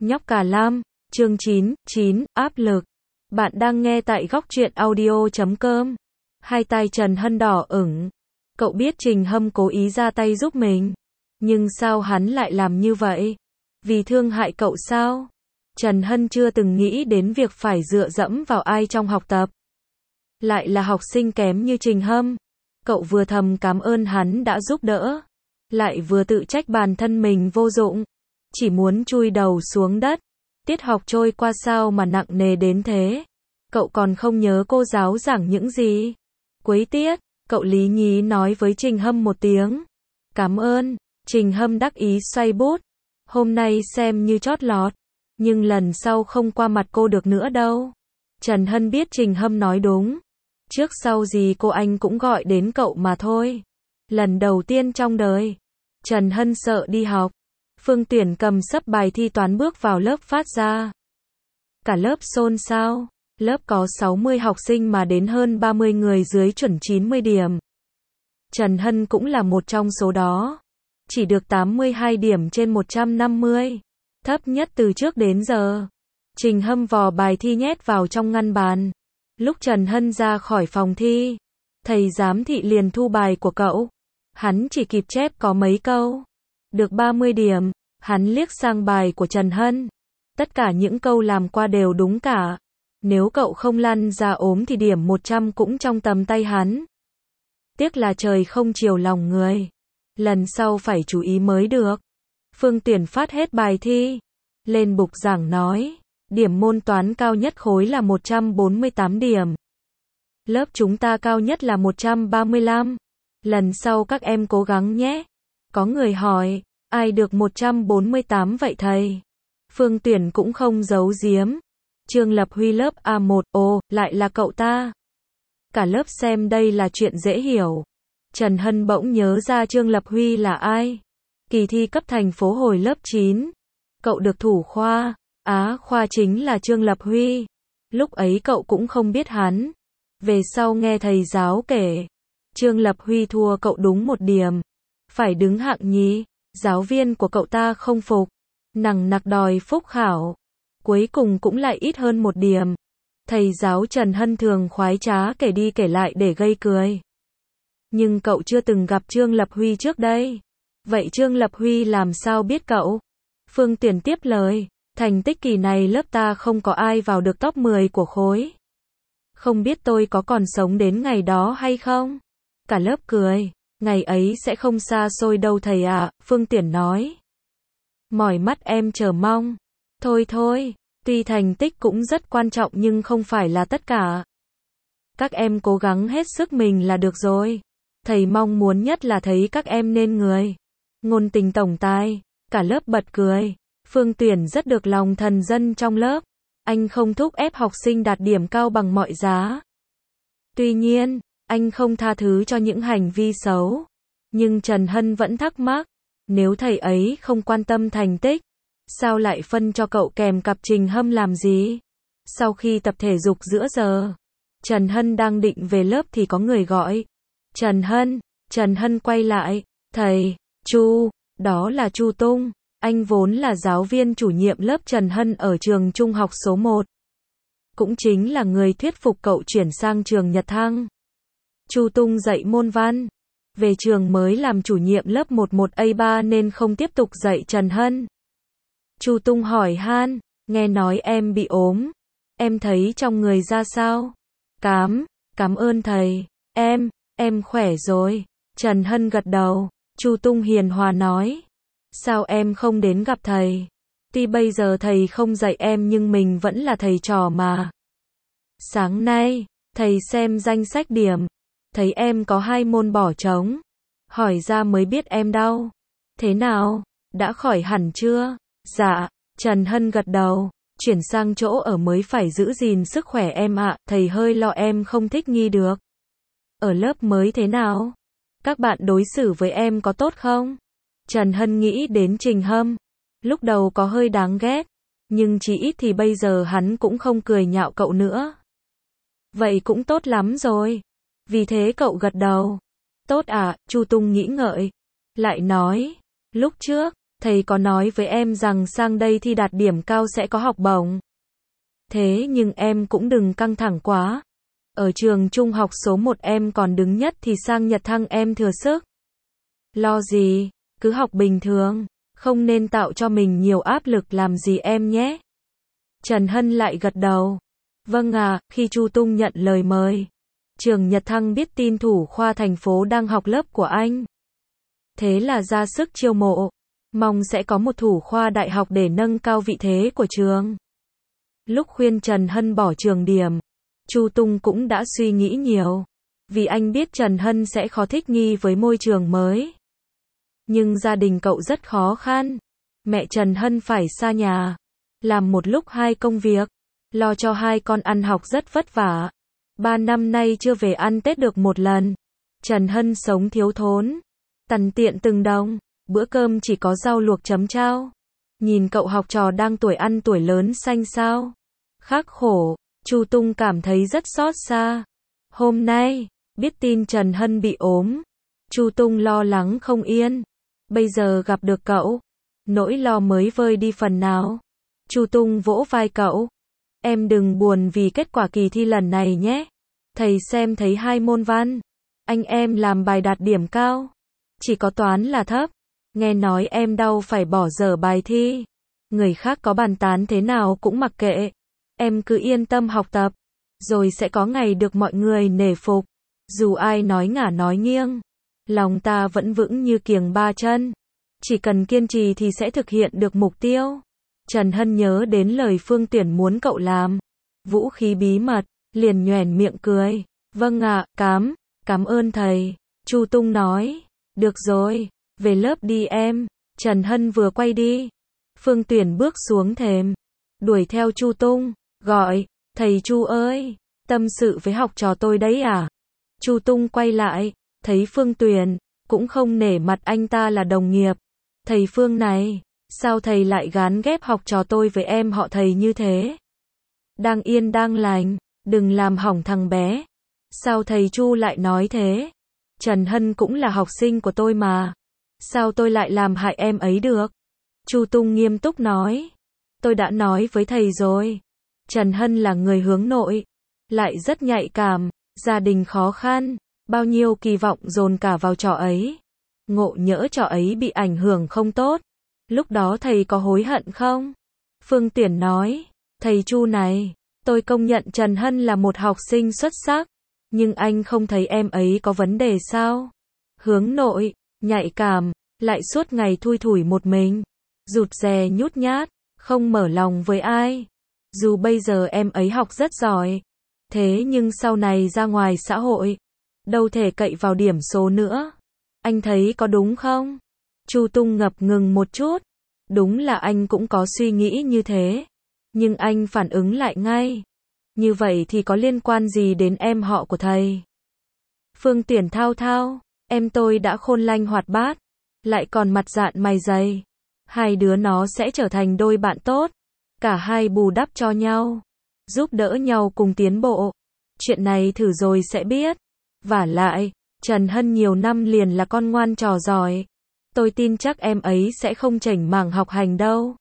Nhóc Cả Lam, chương 9, áp lực. Bạn đang nghe tại góc truyện audio.com. Hai tay Trần Hân đỏ ửng. Cậu biết Trình Hâm cố ý ra tay giúp mình. Nhưng sao hắn lại làm như vậy? Vì thương hại cậu sao? Trần Hân chưa từng nghĩ đến việc phải dựa dẫm vào ai trong học tập. Lại là học sinh kém như Trình Hâm. Cậu vừa thầm cảm ơn hắn đã giúp đỡ, lại vừa tự trách bản thân mình vô dụng, chỉ muốn chui đầu xuống đất. Tiết học trôi qua sao mà nặng nề đến thế? Cậu còn không nhớ cô giáo giảng những gì? Cuối tiết, cậu lý nhí nói với Trình Hâm một tiếng cảm ơn. Trình Hâm đắc ý xoay bút. Hôm nay xem như chót lọt, nhưng lần sau không qua mặt cô được nữa đâu. Trần Hân biết Trình Hâm nói đúng. Trước sau gì cô anh cũng gọi đến cậu mà thôi. Lần đầu tiên trong đời, Trần Hân sợ đi học. Phương Tuyển cầm sấp bài thi toán bước vào lớp phát ra. Cả lớp xôn xao. Lớp có 60 học sinh mà đến hơn 30 người dưới chuẩn 90 điểm. Trần Hân cũng là một trong số đó. Chỉ được 82 điểm trên 150. Thấp nhất từ trước đến giờ. Trình Hâm vò bài thi nhét vào trong ngăn bàn. Lúc Trần Hân ra khỏi phòng thi, thầy giám thị liền thu bài của cậu. Hắn chỉ kịp chép có mấy câu. Được 30 điểm, hắn liếc sang bài của Trần Hân. Tất cả những câu làm qua đều đúng cả. Nếu cậu không lăn ra ốm thì điểm 100 cũng trong tầm tay hắn. Tiếc là trời không chiều lòng người. Lần sau phải chú ý mới được. Phương Tuyển phát hết bài thi. Lên bục giảng nói. Điểm môn toán cao nhất khối là 148 điểm. Lớp chúng ta cao nhất là 135. Lần sau các em cố gắng nhé. Có người hỏi, ai được 148 vậy thầy? Phương Tuyển cũng không giấu giếm. Trương Lập Huy lớp A1, ồ, lại là cậu ta. Cả lớp xem đây là chuyện dễ hiểu. Trần Hân bỗng nhớ ra Trương Lập Huy là ai. Kỳ thi cấp thành phố hồi lớp 9. Cậu được thủ khoa. Khoa chính là Trương Lập Huy. Lúc ấy cậu cũng không biết hắn. Về sau nghe thầy giáo kể, Trương Lập Huy thua cậu đúng 1 điểm. Phải đứng hạng nhì. Giáo viên của cậu ta không phục, nằng nặc đòi phúc khảo. Cuối cùng cũng lại ít hơn 1 điểm. Thầy giáo Trần Hân thường khoái trá kể đi kể lại để gây cười. Nhưng cậu chưa từng gặp Trương Lập Huy trước đây. Vậy Trương Lập Huy làm sao biết cậu? Phương Tuyển tiếp lời. Thành tích kỳ này lớp ta không có ai vào được top 10 của khối. Không biết tôi có còn sống đến ngày đó hay không? Cả lớp cười. Ngày ấy sẽ không xa xôi đâu thầy ạ, Phương Tuyển nói. Mỏi mắt em chờ mong. Thôi, tuy thành tích cũng rất quan trọng nhưng không phải là tất cả. Các em cố gắng hết sức mình là được rồi. Thầy mong muốn nhất là thấy các em nên người. Ngôn tình tổng tài. Cả lớp bật cười. Phương Tuyển rất được lòng thần dân trong lớp. Anh không thúc ép học sinh đạt điểm cao bằng mọi giá. Tuy nhiên, anh không tha thứ cho những hành vi xấu. Nhưng Trần Hân vẫn thắc mắc. Nếu thầy ấy không quan tâm thành tích, sao lại phân cho cậu kèm cặp Trình Hâm làm gì? Sau khi tập thể dục giữa giờ, Trần Hân đang định về lớp thì có người gọi. Trần Hân quay lại. Thầy, Chu, đó là Chu Tung. Anh vốn là giáo viên chủ nhiệm lớp Trần Hân ở trường trung học số 1. Cũng chính là người thuyết phục cậu chuyển sang trường Nhật Thăng. Chu Tung dạy môn văn. Về trường mới làm chủ nhiệm lớp 11A3 nên không tiếp tục dạy Trần Hân. Chu Tung hỏi han, nghe nói em bị ốm. Em thấy trong người ra sao? Cảm ơn thầy. Em khỏe rồi. Trần Hân gật đầu. Chu Tung hiền hòa nói. Sao em không đến gặp thầy? Tuy bây giờ thầy không dạy em nhưng mình vẫn là thầy trò mà. Sáng nay, thầy xem danh sách điểm. Thấy em có 2 môn bỏ trống. Hỏi ra mới biết em đau. Thế nào? Đã khỏi hẳn chưa? Dạ, Trần Hân gật đầu. Chuyển sang chỗ ở mới phải giữ gìn sức khỏe em ạ. Thầy hơi lo em không thích nghi được. Ở lớp mới thế nào? Các bạn đối xử với em có tốt không? Trần Hân nghĩ đến Trình Hâm. Lúc đầu có hơi đáng ghét. Nhưng chỉ ít thì bây giờ hắn cũng không cười nhạo cậu nữa. Vậy cũng tốt lắm rồi. Vì thế cậu gật đầu. Tốt à, Chu Tung nghĩ ngợi. Lại nói, lúc trước, thầy có nói với em rằng sang đây thi đạt điểm cao sẽ có học bổng. Thế nhưng em cũng đừng căng thẳng quá. Ở trường trung học số 1 em còn đứng nhất thì sang Nhật Thăng em thừa sức. Lo gì, cứ học bình thường, không nên tạo cho mình nhiều áp lực làm gì em nhé. Trần Hân lại gật đầu. Vâng à, khi Chu Tung nhận lời mời. Trường Nhật Thăng biết tin thủ khoa thành phố đang học lớp của anh. Thế là ra sức chiêu mộ. Mong sẽ có một thủ khoa đại học để nâng cao vị thế của trường. Lúc khuyên Trần Hân bỏ trường điểm, Chu Tung cũng đã suy nghĩ nhiều. Vì anh biết Trần Hân sẽ khó thích nghi với môi trường mới. Nhưng gia đình cậu rất khó khăn. Mẹ Trần Hân phải xa nhà, làm một lúc 2 công việc, lo cho 2 con ăn học rất vất vả. 3 năm nay chưa về ăn Tết được một lần. Trần Hân sống thiếu thốn, tằn tiện từng đồng, bữa cơm chỉ có rau luộc chấm chao. Nhìn cậu học trò đang tuổi ăn tuổi lớn xanh xao, khắc khổ, Chu Tung cảm thấy rất xót xa. Hôm nay, biết tin Trần Hân bị ốm, Chu Tung lo lắng không yên. Bây giờ gặp được cậu, nỗi lo mới vơi đi phần nào. Chu Tung vỗ vai cậu. Em đừng buồn vì kết quả kỳ thi lần này nhé. Thầy xem thấy 2 môn văn, anh em làm bài đạt điểm cao. Chỉ có toán là thấp. Nghe nói em đau phải bỏ dở bài thi. Người khác có bàn tán thế nào cũng mặc kệ. Em cứ yên tâm học tập, rồi sẽ có ngày được mọi người nể phục. Dù ai nói ngả nói nghiêng, lòng ta vẫn vững như kiềng 3 chân. Chỉ cần kiên trì thì sẽ thực hiện được mục tiêu. Trần Hân nhớ đến lời Phương Tuyển muốn cậu làm vũ khí bí mật, liền nhoẻn miệng cười. Vâng ạ, cảm ơn thầy. Chu Tung nói. Được rồi, về lớp đi em. Trần Hân vừa quay đi, Phương Tuyển bước xuống thềm, đuổi theo Chu Tung, gọi, thầy Chu ơi, tâm sự với học trò tôi đấy à? Chu Tung quay lại, thấy Phương Tuyển, cũng không nể mặt anh ta là đồng nghiệp. Thầy Phương này, sao thầy lại gán ghép học trò tôi với em họ thầy như thế? Đang yên đang lành, đừng làm hỏng thằng bé. Sao thầy Chu lại nói thế? Trần Hân cũng là học sinh của tôi mà. Sao tôi lại làm hại em ấy được? Chu Tung nghiêm túc nói. Tôi đã nói với thầy rồi. Trần Hân là người hướng nội, lại rất nhạy cảm, gia đình khó khăn, bao nhiêu kỳ vọng dồn cả vào trò ấy. Ngộ nhỡ trò ấy bị ảnh hưởng không tốt. Lúc đó thầy có hối hận không? Phương Tuyển nói. Thầy Chu này, tôi công nhận Trần Hân là một học sinh xuất sắc. Nhưng anh không thấy em ấy có vấn đề sao? Hướng nội, nhạy cảm, lại suốt ngày thui thủi một mình, rụt rè nhút nhát, không mở lòng với ai. Dù bây giờ em ấy học rất giỏi, thế nhưng sau này ra ngoài xã hội, đâu thể cậy vào điểm số nữa. Anh thấy có đúng không? Chu Tung ngập ngừng một chút. Đúng là anh cũng có suy nghĩ như thế. Nhưng anh phản ứng lại ngay. Như vậy thì có liên quan gì đến em họ của thầy? Phương Tuyển thao thao, em tôi đã khôn lanh hoạt bát, lại còn mặt dạn mày dày. 2 đứa nó sẽ trở thành đôi bạn tốt. Cả hai bù đắp cho nhau, giúp đỡ nhau cùng tiến bộ. Chuyện này thử rồi sẽ biết. Vả lại, Trần Hân nhiều năm liền là con ngoan trò giỏi. Tôi tin chắc em ấy sẽ không chểnh mảng học hành đâu.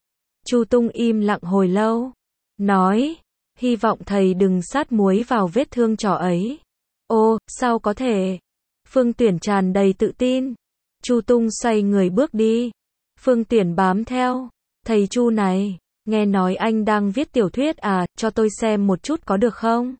Chu Tung im lặng hồi lâu, nói, hy vọng thầy đừng sát muối vào vết thương trò ấy. Ô, sao có thể? Phương Tuyển tràn đầy tự tin. Chu Tung xoay người bước đi. Phương Tuyển bám theo. Thầy Chu này, nghe nói anh đang viết tiểu thuyết à, cho tôi xem một chút có được không?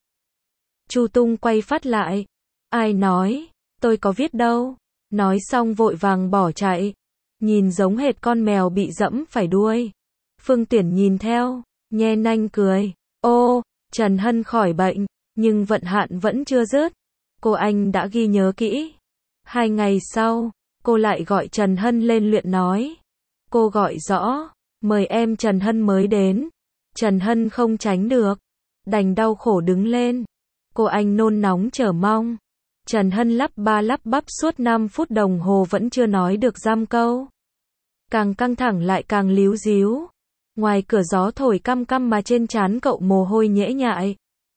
Chu Tung quay phát lại. Ai nói, tôi có viết đâu. Nói xong vội vàng bỏ chạy. Nhìn giống hệt con mèo bị dẫm phải đuôi. Phương Tuyển nhìn theo, nhe nanh cười. Ô, Trần Hân khỏi bệnh, nhưng vận hạn vẫn chưa dứt. Cô anh đã ghi nhớ kỹ. 2 ngày sau, cô lại gọi Trần Hân lên luyện nói. Cô gọi rõ, mời em Trần Hân mới đến. Trần Hân không tránh được, đành đau khổ đứng lên. Cô anh nôn nóng chờ mong. Trần Hân lắp ba lắp bắp suốt 5 phút đồng hồ vẫn chưa nói được dăm câu. Càng căng thẳng lại càng líu díu. Ngoài cửa gió thổi căm căm mà trên trán cậu mồ hôi nhễ nhại.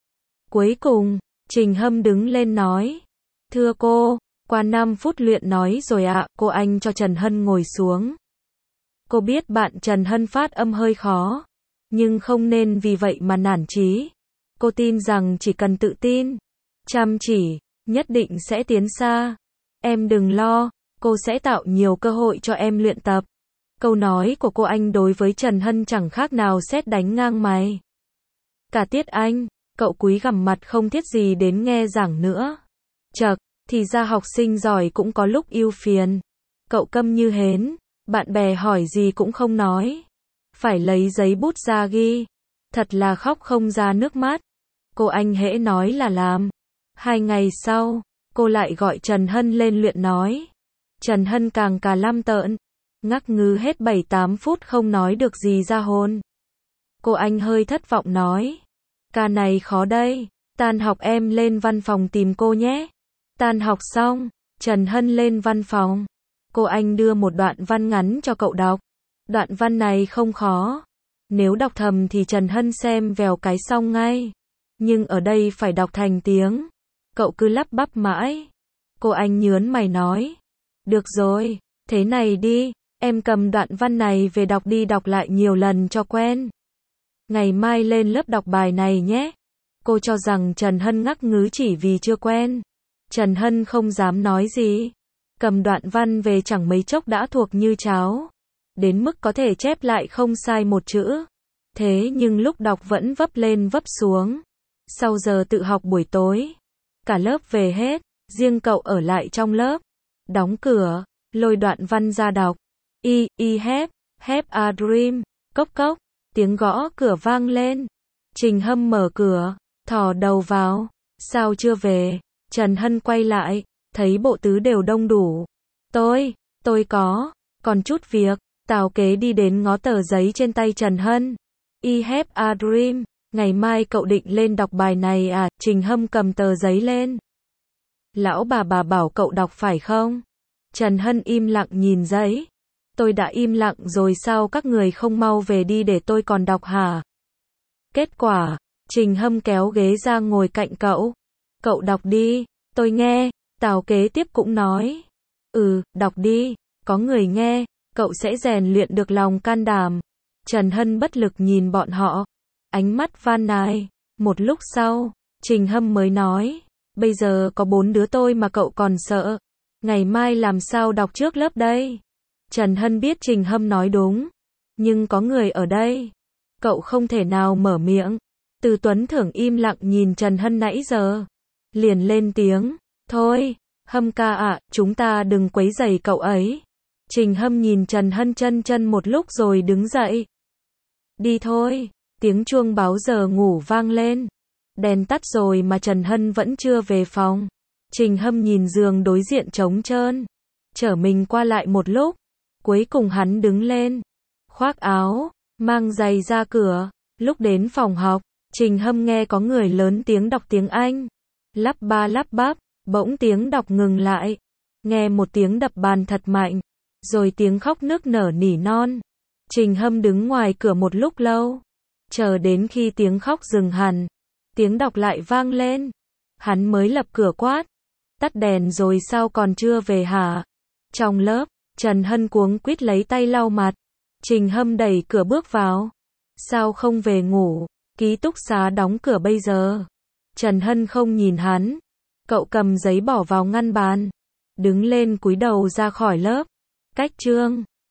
Cuối cùng, Trình Hâm đứng lên nói. Thưa cô, qua 5 phút luyện nói rồi ạ. Cô anh cho Trần Hân ngồi xuống. Cô biết bạn Trần Hân phát âm hơi khó, nhưng không nên vì vậy mà nản chí. Cô tin rằng chỉ cần tự tin, chăm chỉ, nhất định sẽ tiến xa. Em đừng lo, cô sẽ tạo nhiều cơ hội cho em luyện tập. Câu nói của cô Anh đối với Trần Hân chẳng khác nào sét đánh ngang mày. Cả tiết Anh, cậu cúi gằm mặt không thiết gì đến nghe giảng nữa. Chậc, thì ra học sinh giỏi cũng có lúc ưu phiền. Cậu câm như hến, bạn bè hỏi gì cũng không nói. Phải lấy giấy bút ra ghi. Thật là khóc không ra nước mắt. Cô Anh hễ nói là làm. 2 ngày sau, cô lại gọi Trần Hân lên luyện nói. Trần Hân càng cà lăm tợn, ngắc ngứ hết 7-8 phút không nói được gì ra hồn. Cô Anh hơi thất vọng nói. Ca này khó đây, tan học em lên văn phòng tìm cô nhé. Tan học xong, Trần Hân lên văn phòng. Cô Anh đưa một đoạn văn ngắn cho cậu đọc. Đoạn văn này không khó. Nếu đọc thầm thì Trần Hân xem vèo cái xong ngay. Nhưng ở đây phải đọc thành tiếng. Cậu cứ lắp bắp mãi. Cô Anh nhớn mày nói. Được rồi, thế này đi, em cầm đoạn văn này về đọc đi đọc lại nhiều lần cho quen. Ngày mai lên lớp đọc bài này nhé. Cô cho rằng Trần Hân ngắc ngứ chỉ vì chưa quen. Trần Hân không dám nói gì. Cầm đoạn văn về chẳng mấy chốc đã thuộc như cháo. Đến mức có thể chép lại không sai một chữ. Thế nhưng lúc đọc vẫn vấp lên vấp xuống. Sau giờ tự học buổi tối, cả lớp về hết, riêng cậu ở lại trong lớp. Đóng cửa, lôi đoạn văn ra đọc. Have a dream. Cốc cốc, tiếng gõ cửa vang lên. Trình Hâm mở cửa, thò đầu vào. Sao chưa về? Trần Hân quay lại, thấy bộ tứ đều đông đủ. Tôi còn chút việc. Tào Kế đi đến ngó tờ giấy trên tay Trần Hân. Have a dream. Ngày mai cậu định lên đọc bài này à? Trình Hâm cầm tờ giấy lên. Lão bà bảo cậu đọc phải không? Trần Hân im lặng nhìn giấy. Tôi đã im lặng rồi sao các người không mau về đi để tôi còn đọc hả? Kết quả, Trình Hâm kéo ghế ra ngồi cạnh cậu. Cậu đọc đi, tôi nghe. Tào Kế tiếp cũng nói. Đọc đi, có người nghe, cậu sẽ rèn luyện được lòng can đảm. Trần Hân bất lực nhìn bọn họ. Ánh mắt van nài. Một lúc sau, Trình Hâm mới nói. Bây giờ có 4 đứa tôi mà cậu còn sợ. Ngày mai làm sao đọc trước lớp đây? Trần Hân biết Trình Hâm nói đúng. Nhưng có người ở đây. Cậu không thể nào mở miệng. Từ Tuấn Thưởng im lặng nhìn Trần Hân nãy giờ. Liền lên tiếng. Thôi, Hâm ca ạ, chúng ta đừng quấy rầy cậu ấy. Trình Hâm nhìn Trần Hân chân một lúc rồi đứng dậy. Đi thôi. Tiếng chuông báo giờ ngủ vang lên. Đèn tắt rồi mà Trần Hân vẫn chưa về phòng. Trình Hâm nhìn giường đối diện trống trơn. Chở mình qua lại một lúc. Cuối cùng hắn đứng lên. Khoác áo, mang giày ra cửa. Lúc đến phòng học, Trình Hâm nghe có người lớn tiếng đọc tiếng Anh. Lắp ba lắp bắp, bỗng tiếng đọc ngừng lại. Nghe một tiếng đập bàn thật mạnh. Rồi tiếng khóc nức nở nỉ non. Trình Hâm đứng ngoài cửa một lúc lâu. Chờ đến khi tiếng khóc dừng hẳn. Tiếng đọc lại vang lên. Hắn mới lập cửa quát. Tắt đèn rồi sao còn chưa về hả? Trong lớp, Trần Hân cuống quýt lấy tay lau mặt. Trình Hâm đẩy cửa bước vào. Sao không về ngủ? Ký túc xá đóng cửa bây giờ. Trần Hân không nhìn hắn. Cậu cầm giấy bỏ vào ngăn bàn. Đứng lên cúi đầu ra khỏi lớp. Cách chương